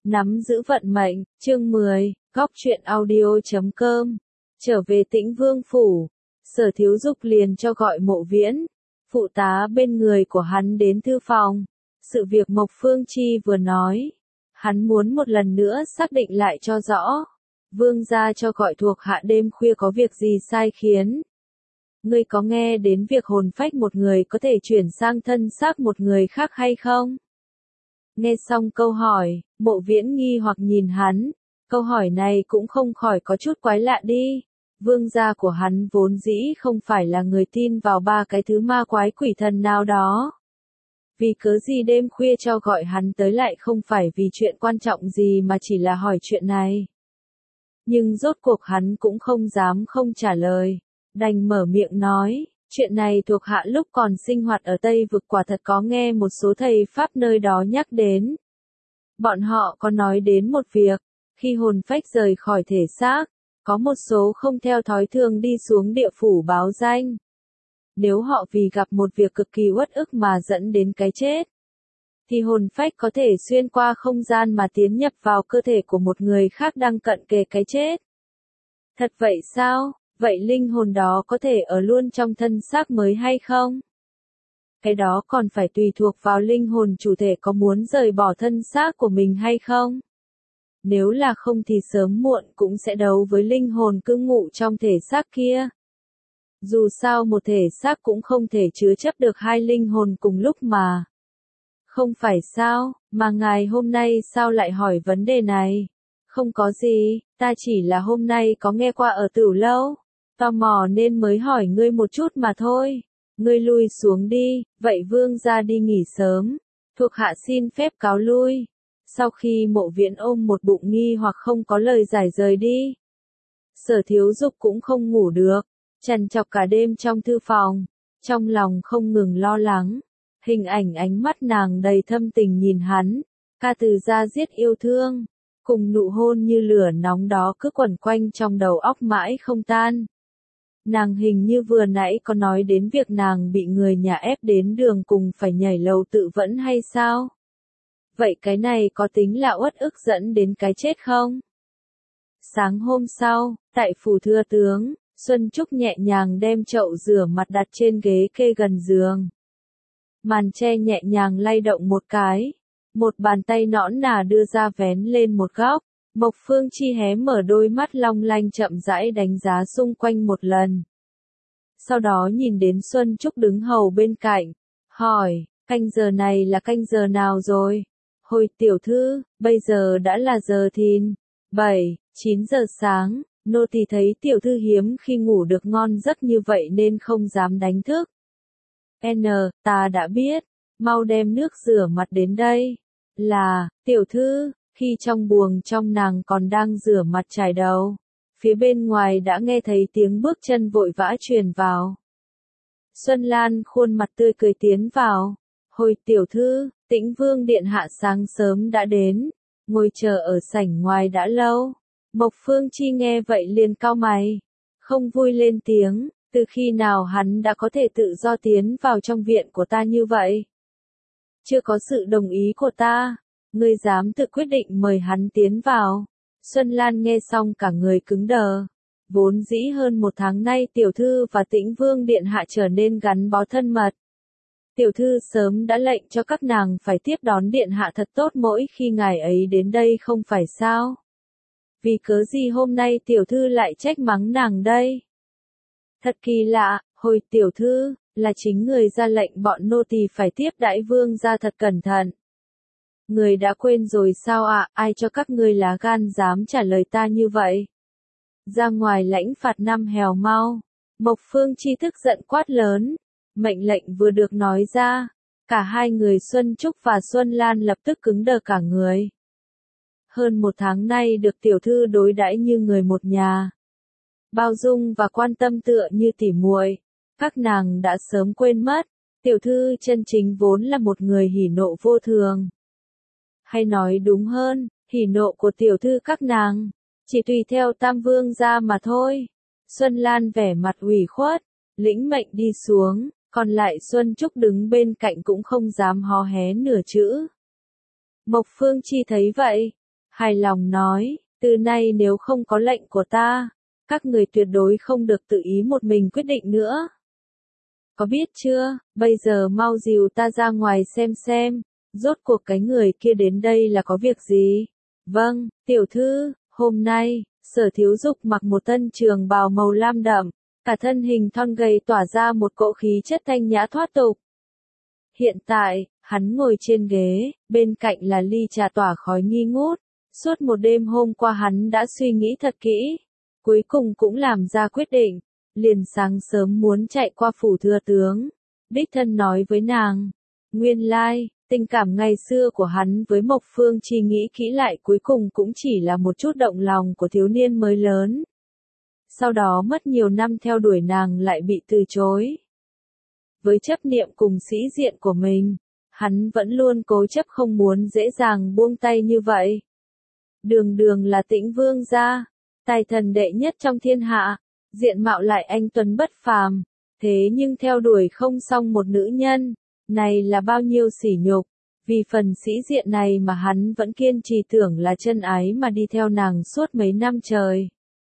Nắm giữ vận mệnh, chương 10, góc truyện audio.com. Trở về Tĩnh Vương phủ, Sở Thiếu Dục liền cho gọi Mộ Viễn, phụ tá bên người của hắn đến thư phòng. Sự việc Mộc Phương Chi vừa nói, hắn muốn một lần nữa xác định lại cho rõ. Vương gia cho gọi thuộc hạ đêm khuya có việc gì sai khiến? Ngươi có nghe đến việc hồn phách một người có thể chuyển sang thân xác một người khác hay không? Nghe xong câu hỏi, Mộ Viễn nghi hoặc nhìn hắn, câu hỏi này cũng không khỏi có chút quái lạ đi. Vương gia của hắn vốn dĩ không phải là người tin vào ba cái thứ ma quái quỷ thần nào đó. Vì cớ gì đêm khuya cho gọi hắn tới lại không phải vì chuyện quan trọng gì mà chỉ là hỏi chuyện này. Nhưng rốt cuộc hắn cũng không dám không trả lời, đành mở miệng nói. Chuyện này thuộc hạ lúc còn sinh hoạt ở Tây Vực quả thật có nghe một số thầy Pháp nơi đó nhắc đến. Bọn họ có nói đến một việc, khi hồn phách rời khỏi thể xác, có một số không theo thói thường đi xuống địa phủ báo danh. Nếu họ vì gặp một việc cực kỳ uất ức mà dẫn đến cái chết, thì hồn phách có thể xuyên qua không gian mà tiến nhập vào cơ thể của một người khác đang cận kề cái chết. Thật vậy sao? Vậy linh hồn đó có thể ở luôn trong thân xác mới hay không? Cái đó còn phải tùy thuộc vào linh hồn chủ thể có muốn rời bỏ thân xác của mình hay không? Nếu là không thì sớm muộn cũng sẽ đấu với linh hồn cư ngụ trong thể xác kia. Dù sao một thể xác cũng không thể chứa chấp được hai linh hồn cùng lúc mà. Không phải sao, mà ngài hôm nay sao lại hỏi vấn đề này? Không có gì, ta chỉ là hôm nay có nghe qua ở Tửu Lâu. Tò mò nên mới hỏi ngươi một chút mà thôi. Ngươi lui xuống đi, vậy vương gia đi nghỉ sớm. Thuộc hạ xin phép cáo lui. Sau khi Mộ Viễn ôm một bụng nghi hoặc không có lời giải rời đi. Sở Thiếu Dục cũng không ngủ được, trằn trọc cả đêm trong thư phòng, trong lòng không ngừng lo lắng. Hình ảnh ánh mắt nàng đầy thâm tình nhìn hắn, ca từ da diết yêu thương, cùng nụ hôn như lửa nóng đó cứ quẩn quanh trong đầu óc mãi không tan. Nàng hình như vừa nãy có nói đến việc nàng bị người nhà ép đến đường cùng phải nhảy lầu tự vẫn hay sao? Vậy cái này có tính là uất ức dẫn đến cái chết không? Sáng hôm sau, tại phủ thừa tướng, Xuân Trúc nhẹ nhàng đem chậu rửa mặt đặt trên ghế kê gần giường. Màn che nhẹ nhàng lay động một cái, một bàn tay nõn nà đưa ra vén lên một góc. Mộc Phương Chi hé mở đôi mắt long lanh chậm rãi đánh giá xung quanh một lần. Sau đó nhìn đến Xuân Trúc đứng hầu bên cạnh, hỏi, canh giờ này là canh giờ nào rồi? Hồi tiểu thư, bây giờ đã là giờ thìn, 7-9 giờ sáng, nô tỳ thấy tiểu thư hiếm khi ngủ được ngon giấc như vậy nên không dám đánh thức. Ta đã biết, mau đem nước rửa mặt đến đây. Là, tiểu thư. Khi trong buồng trong nàng còn đang rửa mặt chải đầu, phía bên ngoài đã nghe thấy tiếng bước chân vội vã truyền vào. Xuân Lan khuôn mặt tươi cười tiến vào. Hồi tiểu thư, Tĩnh Vương điện hạ sáng sớm đã đến, ngồi chờ ở sảnh ngoài đã lâu. Mộc Phương Chi nghe vậy liền cau mày, không vui lên tiếng, từ khi nào hắn đã có thể tự do tiến vào trong viện của ta như vậy? Chưa có sự đồng ý của ta. Ngươi dám tự quyết định mời hắn tiến vào. Xuân Lan nghe xong cả người cứng đờ. Vốn dĩ hơn một tháng nay tiểu thư và Tĩnh Vương điện hạ trở nên gắn bó thân mật. Tiểu thư sớm đã lệnh cho các nàng phải tiếp đón điện hạ thật tốt mỗi khi ngài ấy đến đây không phải sao? Vì cớ gì hôm nay tiểu thư lại trách mắng nàng đây? Thật kỳ lạ, hồi tiểu thư, là chính người ra lệnh bọn nô tỳ phải tiếp đãi vương gia thật cẩn thận. Người đã quên rồi sao ạ? Ai cho các ngươi lá gan dám trả lời ta như vậy? Ra ngoài lãnh phạt năm hèo mau. Mộc Phương Chi tức giận quát lớn. Mệnh lệnh vừa được nói ra, cả hai người Xuân Trúc và Xuân Lan lập tức cứng đờ cả người. Hơn một tháng nay được tiểu thư đối đãi như người một nhà, bao dung và quan tâm tựa như tỉ muội, các nàng đã sớm quên mất, tiểu thư chân chính vốn là một người hỉ nộ vô thường. Hay nói đúng hơn, hỉ nộ của tiểu thư các nàng, chỉ tùy theo Tam Vương gia mà thôi. Xuân Lan vẻ mặt ủy khuất, lĩnh mệnh đi xuống, còn lại Xuân Trúc đứng bên cạnh cũng không dám hó hé nửa chữ. Mộc Phương Chi thấy vậy, hài lòng nói, từ nay nếu không có lệnh của ta, các người tuyệt đối không được tự ý một mình quyết định nữa. Có biết chưa, bây giờ mau dìu ta ra ngoài xem, rốt cuộc cái người kia đến đây là có việc gì? Vâng, tiểu thư, hôm nay, Sở Thiếu Dục mặc một thân trường bào màu lam đậm, cả thân hình thon gầy tỏa ra một cỗ khí chất thanh nhã thoát tục. Hiện tại, hắn ngồi trên ghế, bên cạnh là ly trà tỏa khói nghi ngút. Suốt một đêm hôm qua hắn đã suy nghĩ thật kỹ, cuối cùng cũng làm ra quyết định, liền sáng sớm muốn chạy qua phủ thừa tướng. Đích thân nói với nàng, nguyên lai, tình cảm ngày xưa của hắn với Mộc Phương Chi nghĩ kỹ lại cuối cùng cũng chỉ là một chút động lòng của thiếu niên mới lớn. Sau đó mất nhiều năm theo đuổi nàng lại bị từ chối. Với chấp niệm cùng sĩ diện của mình, hắn vẫn luôn cố chấp không muốn dễ dàng buông tay như vậy. Đường đường là Tĩnh Vương gia, tài thần đệ nhất trong thiên hạ, diện mạo lại anh tuấn bất phàm, thế nhưng theo đuổi không xong một nữ nhân, này là bao nhiêu sỉ nhục, vì phần sĩ diện này mà hắn vẫn kiên trì tưởng là chân ái mà đi theo nàng suốt mấy năm trời.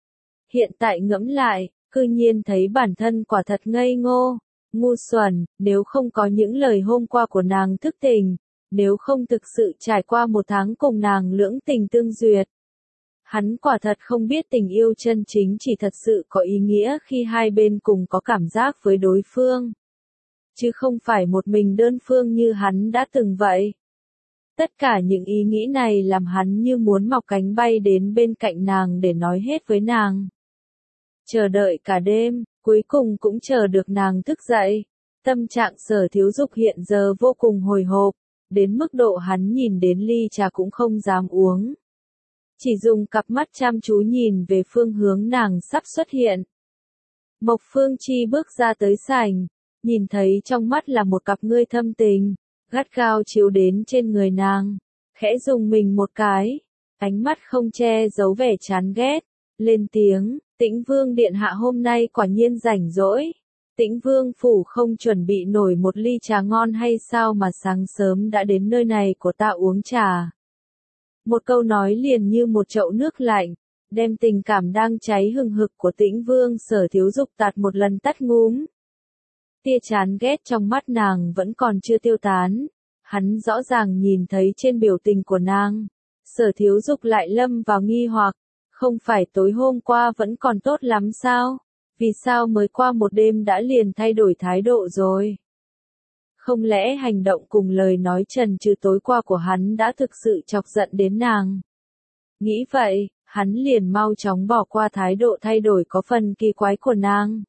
Hiện tại ngẫm lại, cư nhiên thấy bản thân quả thật ngây ngô, ngu xuẩn, nếu không có những lời hôm qua của nàng thức tình, nếu không thực sự trải qua một tháng cùng nàng lưỡng tình tương duyệt. Hắn quả thật không biết tình yêu chân chính chỉ thật sự có ý nghĩa khi hai bên cùng có cảm giác với đối phương. Chứ không phải một mình đơn phương như hắn đã từng vậy. Tất cả những ý nghĩ này làm hắn như muốn mọc cánh bay đến bên cạnh nàng để nói hết với nàng. Chờ đợi cả đêm, cuối cùng cũng chờ được nàng thức dậy. Tâm trạng Sở Thiếu Dục hiện giờ vô cùng hồi hộp, đến mức độ hắn nhìn đến ly trà cũng không dám uống. Chỉ dùng cặp mắt chăm chú nhìn về phương hướng nàng sắp xuất hiện. Mộc Phương Chi bước ra tới sảnh, nhìn thấy trong mắt là một cặp ngươi thâm tình, gắt gao chiếu đến trên người nàng, khẽ dùng mình một cái, ánh mắt không che giấu vẻ chán ghét, lên tiếng, Tĩnh Vương điện hạ hôm nay quả nhiên rảnh rỗi. Tĩnh Vương phủ không chuẩn bị nổi một ly trà ngon hay sao mà sáng sớm đã đến nơi này của ta uống trà. Một câu nói liền như một chậu nước lạnh, đem tình cảm đang cháy hừng hực của Tĩnh Vương Sở Thiếu Dục tạt một lần tắt ngúm. Tia chán ghét trong mắt nàng vẫn còn chưa tiêu tán, hắn rõ ràng nhìn thấy trên biểu tình của nàng. Sở Thiếu Dục lại lâm vào nghi hoặc, không phải tối hôm qua vẫn còn tốt lắm sao? Vì sao mới qua một đêm đã liền thay đổi thái độ rồi? Không lẽ hành động cùng lời nói trần trừ tối qua của hắn đã thực sự chọc giận đến nàng? Nghĩ vậy, hắn liền mau chóng bỏ qua thái độ thay đổi có phần kỳ quái của nàng.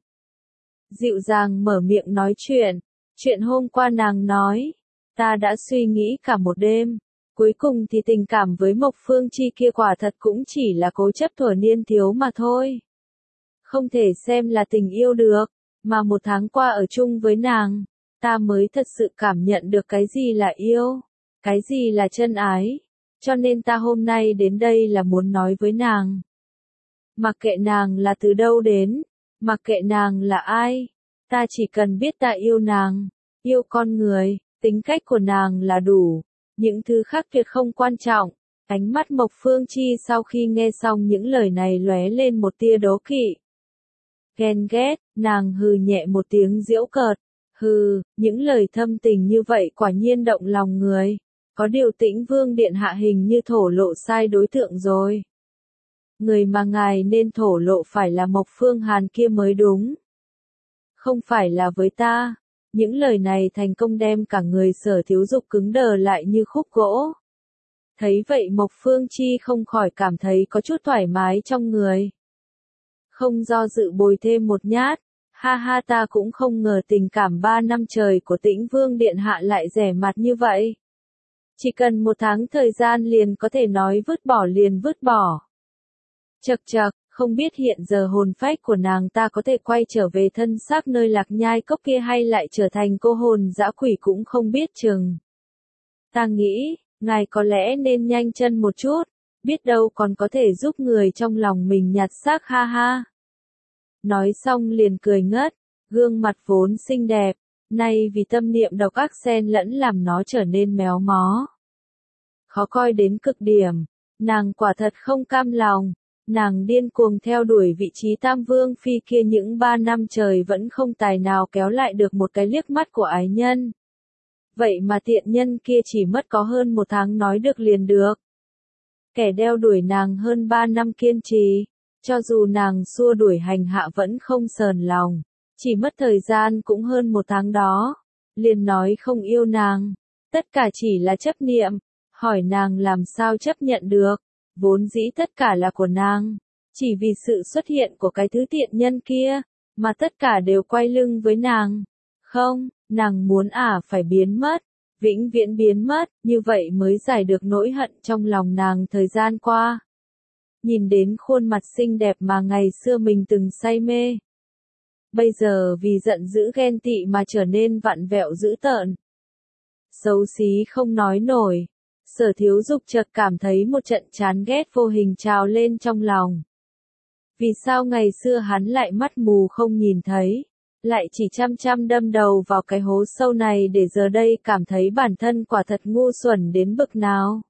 Dịu dàng mở miệng nói chuyện hôm qua nàng nói, ta đã suy nghĩ cả một đêm, cuối cùng thì tình cảm với Mộc Phương Chi kia quả thật cũng chỉ là cố chấp thuở niên thiếu mà thôi. Không thể xem là tình yêu được, mà một tháng qua ở chung với nàng, ta mới thật sự cảm nhận được cái gì là yêu, cái gì là chân ái, cho nên ta hôm nay đến đây là muốn nói với nàng. Mặc kệ nàng là từ đâu đến, mặc kệ nàng là ai, ta chỉ cần biết ta yêu nàng, yêu con người, tính cách của nàng là đủ, những thứ khác tuyệt không quan trọng. Ánh mắt Mộc Phương Chi sau khi nghe xong những lời này lóe lên một tia đố kỵ. Ghen ghét, nàng hừ nhẹ một tiếng giễu cợt, hừ, những lời thâm tình như vậy quả nhiên động lòng người, có điều Tĩnh Vương điện hạ hình như thổ lộ sai đối tượng rồi. Người mà ngài nên thổ lộ phải là Mộc Phương Hàn kia mới đúng. Không phải là với ta. Những lời này thành công đem cả người Sở Thiếu Dục cứng đờ lại như khúc gỗ. Thấy vậy Mộc Phương Chi không khỏi cảm thấy có chút thoải mái trong người. Không do dự bồi thêm một nhát, ha ha ta cũng không ngờ tình cảm 3 năm trời của Tĩnh Vương điện hạ lại rẻ mạt như vậy. Chỉ cần một tháng thời gian liền có thể nói vứt bỏ liền vứt bỏ. Chậc chậc, không biết hiện giờ hồn phách của nàng ta có thể quay trở về thân xác nơi Lạc Nhai Cốc kia hay lại trở thành cô hồn dã quỷ cũng không biết chừng. Ta nghĩ, ngài có lẽ nên nhanh chân một chút, biết đâu còn có thể giúp người trong lòng mình nhặt xác ha ha. Nói xong liền cười ngất, gương mặt vốn xinh đẹp, nay vì tâm niệm độc ác xen lẫn làm nó trở nên méo mó. Khó coi đến cực điểm, Nàng quả thật không cam lòng. Nàng điên cuồng theo đuổi vị trí tam vương phi kia những 3 năm trời vẫn không tài nào kéo lại được một cái liếc mắt của ái nhân. Vậy mà tiện nhân kia chỉ mất có hơn 1 tháng nói được liền được. Kẻ đeo đuổi nàng hơn 3 năm kiên trì, cho dù nàng xua đuổi hành hạ vẫn không sờn lòng, chỉ mất thời gian cũng hơn 1 tháng đó, liền nói không yêu nàng, tất cả chỉ là chấp niệm, hỏi nàng làm sao chấp nhận được, vốn dĩ tất cả là của nàng, chỉ vì sự xuất hiện của cái thứ tiện nhân kia, mà tất cả đều quay lưng với nàng. Không, nàng muốn phải biến mất, vĩnh viễn biến mất, như vậy mới giải được nỗi hận trong lòng nàng thời gian qua. Nhìn đến khuôn mặt xinh đẹp mà ngày xưa mình từng say mê. Bây giờ vì giận dữ ghen tị mà trở nên vặn vẹo dữ tợn. Xấu xí không nói nổi. Sở Thiếu Dục chợt cảm thấy một trận chán ghét vô hình trào lên trong lòng. Vì sao ngày xưa hắn lại mắt mù không nhìn thấy, lại chỉ chăm chăm đâm đầu vào cái hố sâu này để giờ đây cảm thấy bản thân quả thật ngu xuẩn đến bực nào.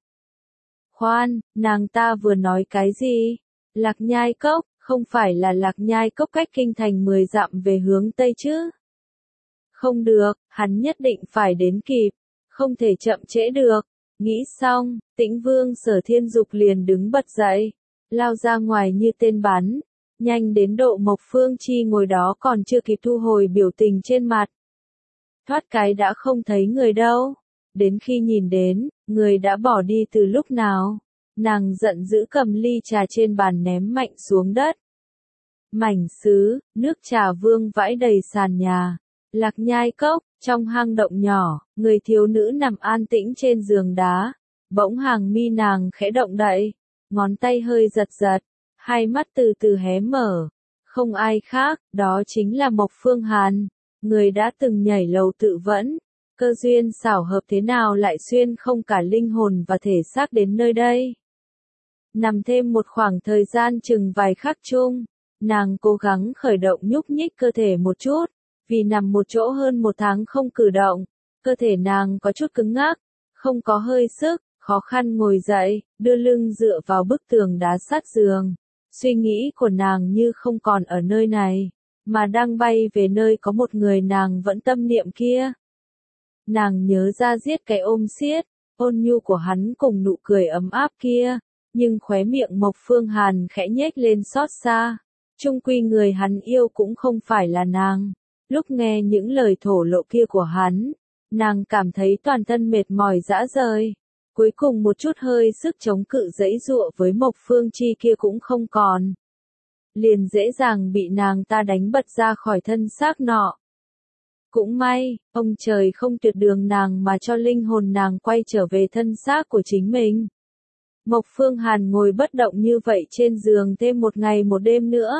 Khoan, nàng ta vừa nói cái gì? Lạc Nhai Cốc, không phải là Lạc Nhai Cốc cách kinh thành 10 dặm về hướng Tây chứ? Không được, hắn nhất định phải đến kịp, không thể chậm trễ được. Nghĩ xong, Tĩnh Vương Sở Thiên Dục liền đứng bật dậy, lao ra ngoài như tên bắn, nhanh đến độ Mộc Phương Chi ngồi đó còn chưa kịp thu hồi biểu tình trên mặt. Thoát cái đã không thấy người đâu, đến khi nhìn đến, người đã bỏ đi từ lúc nào, nàng giận dữ cầm ly trà trên bàn ném mạnh xuống đất. Mảnh sứ, nước trà vương vãi đầy sàn nhà. Lạc Nhai Cốc, trong hang động nhỏ, người thiếu nữ nằm an tĩnh trên giường đá, bỗng hàng mi nàng khẽ động đậy, ngón tay hơi giật giật, hai mắt từ từ hé mở, không ai khác, đó chính là Mộc Phương Hàn, người đã từng nhảy lầu tự vẫn, cơ duyên xảo hợp thế nào lại xuyên không cả linh hồn và thể xác đến nơi đây. Nằm thêm một khoảng thời gian chừng vài khắc chung, nàng cố gắng khởi động nhúc nhích cơ thể một chút. Vì nằm một chỗ hơn 1 tháng không cử động, cơ thể nàng có chút cứng ngắc, không có hơi sức, khó khăn ngồi dậy, đưa lưng dựa vào bức tường đá sát giường. Suy nghĩ của nàng như không còn ở nơi này, mà đang bay về nơi có một người nàng vẫn tâm niệm kia. Nàng nhớ ra giết cái ôm siết, ôn nhu của hắn cùng nụ cười ấm áp kia, nhưng khóe miệng Mộc Phương Hàn khẽ nhếch lên xót xa. Chung quy người hắn yêu cũng không phải là nàng. Lúc nghe những lời thổ lộ kia của hắn, nàng cảm thấy toàn thân mệt mỏi rã rời. Cuối cùng một chút hơi sức chống cự giãy giụa với Mộc Phương Chi kia cũng không còn. Liền dễ dàng bị nàng ta đánh bật ra khỏi thân xác nọ. Cũng may, ông trời không tuyệt đường nàng mà cho linh hồn nàng quay trở về thân xác của chính mình. Mộc Phương Hàn ngồi bất động như vậy trên giường thêm 1 ngày 1 đêm nữa.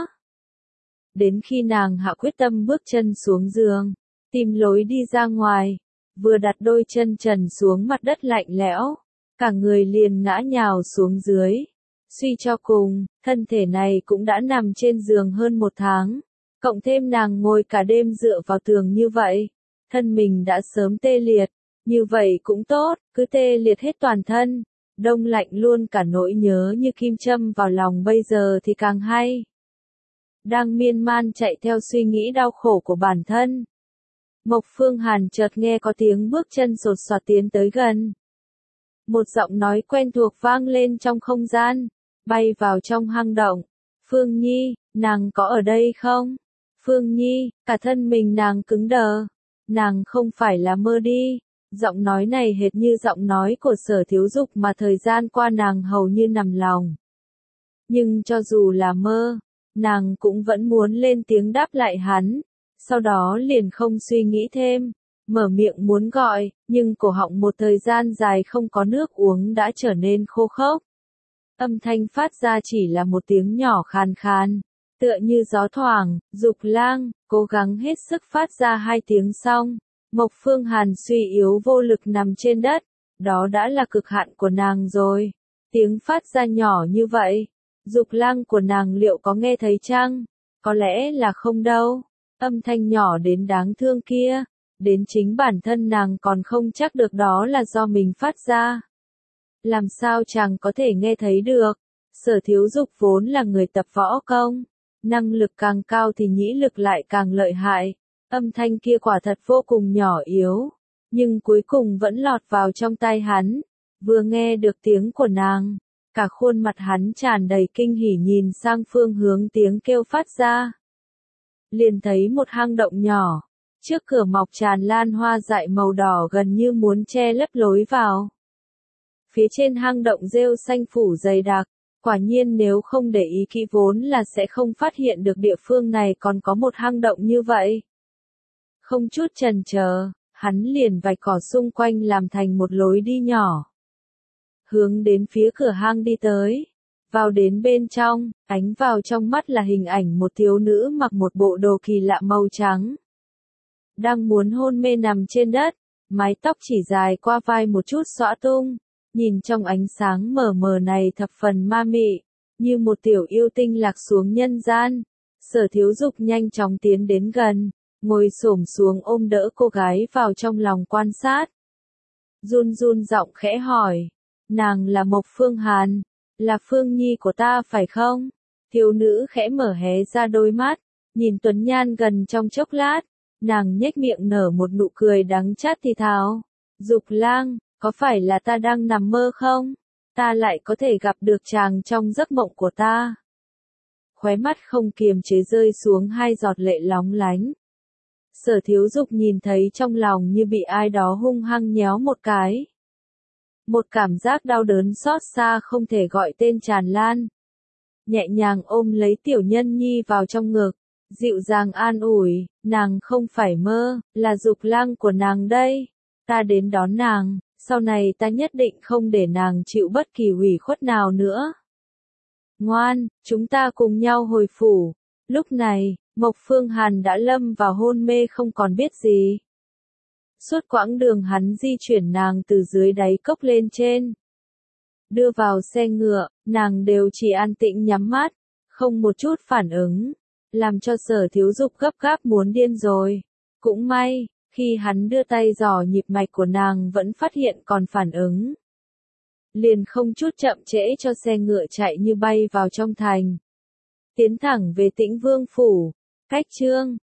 Đến khi nàng hạ quyết tâm bước chân xuống giường, tìm lối đi ra ngoài, vừa đặt đôi chân trần xuống mặt đất lạnh lẽo, cả người liền ngã nhào xuống dưới. Suy cho cùng, thân thể này cũng đã nằm trên giường hơn 1 tháng, cộng thêm nàng ngồi cả đêm dựa vào tường như vậy, thân mình đã sớm tê liệt, như vậy cũng tốt, cứ tê liệt hết toàn thân, đông lạnh luôn cả nỗi nhớ như kim châm vào lòng bây giờ thì càng hay. Đang miên man chạy theo suy nghĩ đau khổ của bản thân. Mộc Phương Hàn chợt nghe có tiếng bước chân sột soạt tiến tới gần. Một giọng nói quen thuộc vang lên trong không gian, bay vào trong hang động. Phương Nhi, nàng có ở đây không? Phương Nhi, cả thân mình nàng cứng đờ. Nàng không phải là mơ đi. Giọng nói này hệt như giọng nói của Sở Thiếu Dục mà thời gian qua nàng hầu như nằm lòng. Nhưng cho dù là mơ, nàng cũng vẫn muốn lên tiếng đáp lại hắn, sau đó liền không suy nghĩ thêm, mở miệng muốn gọi, nhưng cổ họng một thời gian dài không có nước uống đã trở nên khô khốc. Âm thanh phát ra chỉ là một tiếng nhỏ khàn khàn, tựa như gió thoảng. Dục Lang, cố gắng hết sức phát ra 2 tiếng xong, Mộc Phương Hàn suy yếu vô lực nằm trên đất, đó đã là cực hạn của nàng rồi. Tiếng phát ra nhỏ như vậy. Dục Lang của nàng liệu có nghe thấy chăng? Có lẽ là không đâu. Âm thanh nhỏ đến đáng thương kia, đến chính bản thân nàng còn không chắc được đó là do mình phát ra. làm sao chàng có thể nghe thấy được? Sở Thiếu Dục vốn là người tập võ công, năng lực càng cao thì nhĩ lực lại càng lợi hại, âm thanh kia quả thật vô cùng nhỏ yếu, nhưng cuối cùng vẫn lọt vào trong tai hắn, vừa nghe được tiếng của nàng, cả khuôn mặt hắn tràn đầy kinh hỉ nhìn sang phương hướng tiếng kêu phát ra. Liền thấy một hang động nhỏ, trước cửa mọc tràn lan hoa dại màu đỏ gần như muốn che lấp lối vào. Phía trên hang động rêu xanh phủ dày đặc, quả nhiên nếu không để ý kỹ vốn là sẽ không phát hiện được địa phương này còn có một hang động như vậy. Không chút chần chờ, hắn liền vạch cỏ xung quanh làm thành một lối đi nhỏ. Hướng đến phía cửa hang đi tới. Vào đến bên trong, ánh vào trong mắt là hình ảnh một thiếu nữ mặc một bộ đồ kỳ lạ màu trắng. Đang muốn hôn mê nằm trên đất, mái tóc chỉ dài qua vai một chút xõa tung, nhìn trong ánh sáng mờ mờ này thập phần ma mị, như một tiểu yêu tinh lạc xuống nhân gian. Sở Thiếu Dục nhanh chóng tiến đến gần, ngồi xổm xuống ôm đỡ cô gái vào trong lòng quan sát. Run run giọng khẽ hỏi, nàng là Mộc Phương Hàn, là Phương Nhi của ta phải không? Thiếu nữ khẽ mở hé ra đôi mắt, nhìn Tuấn Nhan gần trong chốc lát, nàng nhếch miệng nở một nụ cười đắng chát thì thào, Dục lang, có phải là ta đang nằm mơ không? Ta lại có thể gặp được chàng trong giấc mộng của ta. Khóe mắt không kiềm chế rơi xuống hai giọt lệ lóng lánh. Sở Thiếu Dục nhìn thấy trong lòng như bị ai đó hung hăng nhéo một cái. Một cảm giác đau đớn xót xa không thể gọi tên tràn lan. Nhẹ nhàng ôm lấy tiểu nhân nhi vào trong ngực, dịu dàng an ủi, nàng không phải mơ, là Dục lang của nàng đây. Ta đến đón nàng, sau này ta nhất định không để nàng chịu bất kỳ ủy khuất nào nữa. Ngoan, chúng ta cùng nhau hồi phủ. Lúc này, Mộc Phương Hàn đã lâm vào hôn mê không còn biết gì. Suốt quãng đường hắn di chuyển nàng từ dưới đáy cốc lên trên. Đưa vào xe ngựa, nàng đều chỉ an tĩnh nhắm mắt, không một chút phản ứng, làm cho Sở Thiếu Dục gấp gáp muốn điên rồi. Cũng may, khi hắn đưa tay dò nhịp mạch của nàng vẫn phát hiện còn phản ứng. Liền không chút chậm trễ cho xe ngựa chạy như bay vào trong thành. Tiến thẳng về Tĩnh Vương phủ. Cách chương